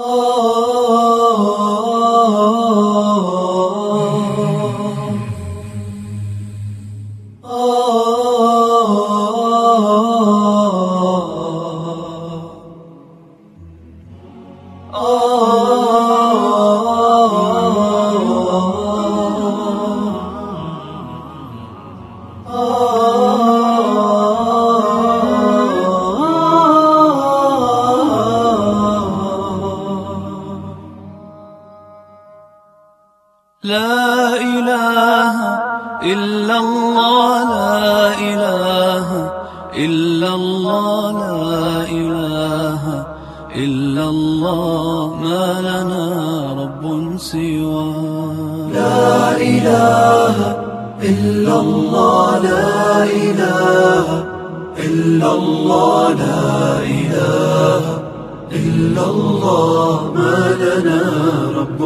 لا إله إلا الله، لا إله إلا الله، لا إله إلا الله، ما لنا رب سواه. لا إله إلا الله، لا إله إلا الله، لا إله إلا الله، ما لنا رب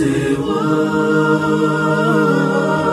سواه.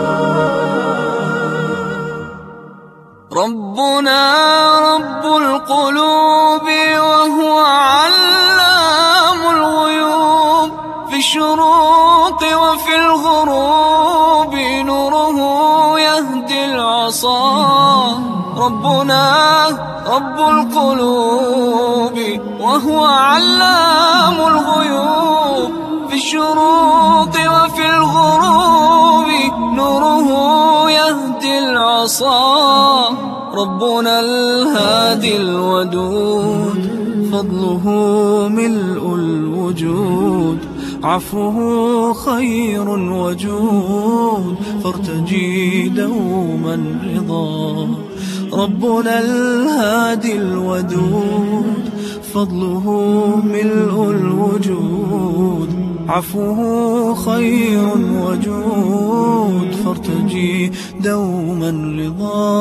ربنا رب القلوب وهو علام الغيوب، في الشروق وفي الغروب نوره يهدي العصا. ربنا رب القلوب وهو علام الغيوب، في الشروق وفي الغروب نوره يهدي العصا. ربنا الهادي الودود، فضله ملء الوجود، عفوه خير وجود، فارتجي دوما رضا. ربنا الهادي الودود، فضله ملء الوجود، عفوه خير وجود، فارتجي دوما رضا،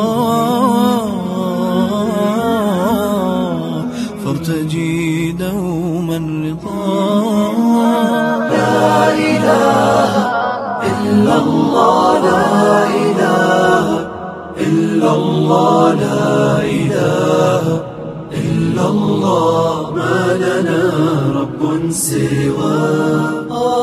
فارتجي دوما رضا. لا إله إلا الله، لا إله إلا الله، لا إله إلا الله، ما لنا رب سواه.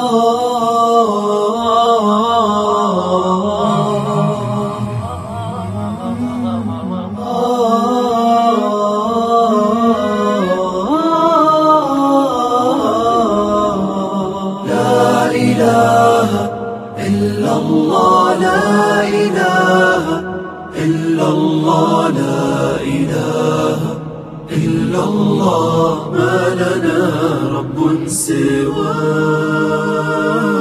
لا إله إلا الله، لا إله إلا الله، لا إله إلا الله، ما لنا رب سواه.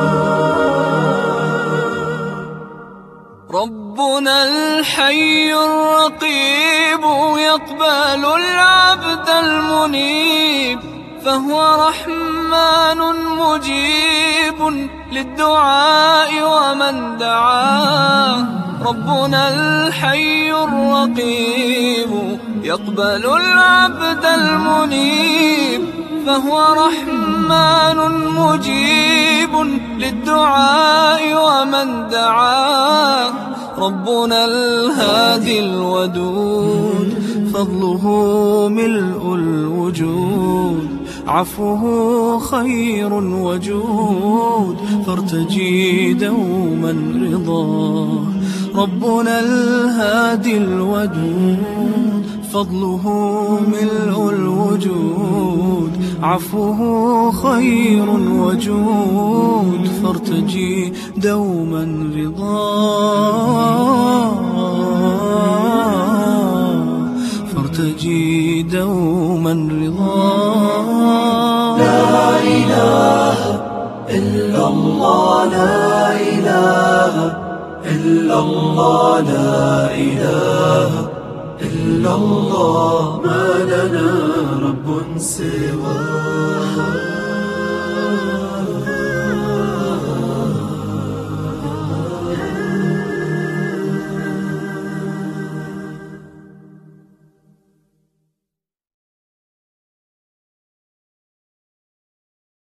ربنا الحي الرقيب يقبل العبد المنيب، فهو رحمن مجيب للدعاء ومن دعاه. ربنا الحي الرقيب يقبل العبد المنيب، فهو رحمن مجيب للدعاء ومن دعاه. ربنا الهادي الودود، فضله ملء الوجود، عفوه خير وجود، فارتجي دوما رضا. ربنا الهادي الودود، فضله ملء الوجود، عفوه خير وجود، فارتجي دوما رضا، فارتجي دوما رضا. لا إله إلا الله، لا إله إلا الله، لا إله إلا الله، ما لنا رب سواه.